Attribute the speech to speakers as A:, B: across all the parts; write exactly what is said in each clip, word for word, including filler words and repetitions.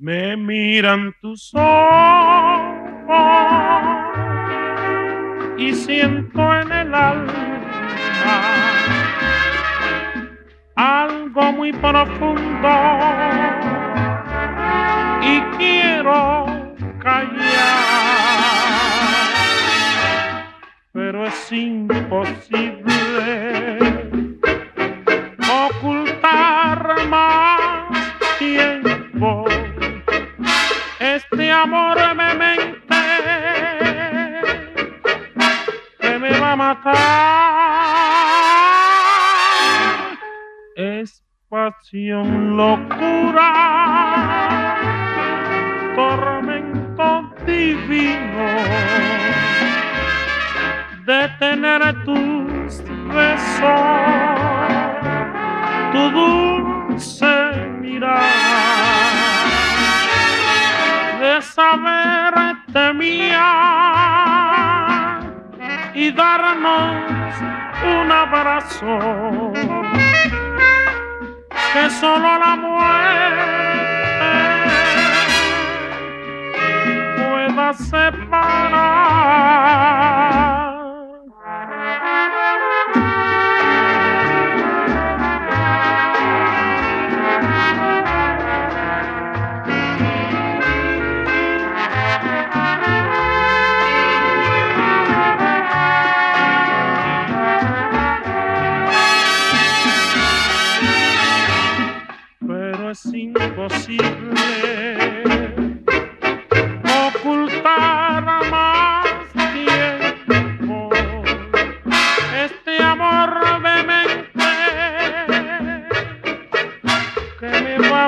A: Me miran tus ojos y siento en el alma algo muy profundo y quiero callar, pero es imposible ocultar más tiempo este amor vehemente que me va a matar. Es pasión, locura, tormento divino de tener tus besos, tu dulce mirada, de saberte mía y darnos un abrazo que solo la muerte pueda separar. Es imposible ocultar más tiempo este amor vehemente que me va a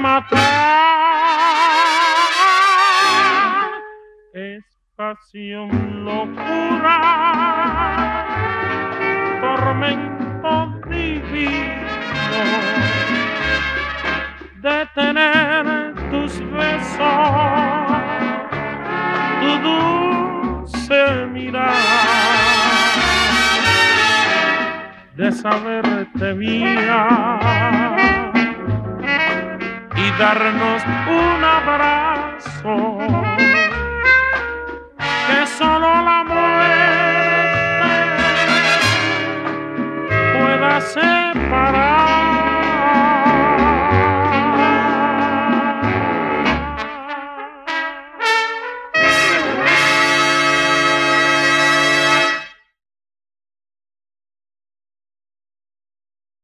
A: matar. Es pasión, locura, tormento divino de tener tus besos, tu dulce mirada, de saberte mía y darnos un abrazo que solo la muerte pueda separar.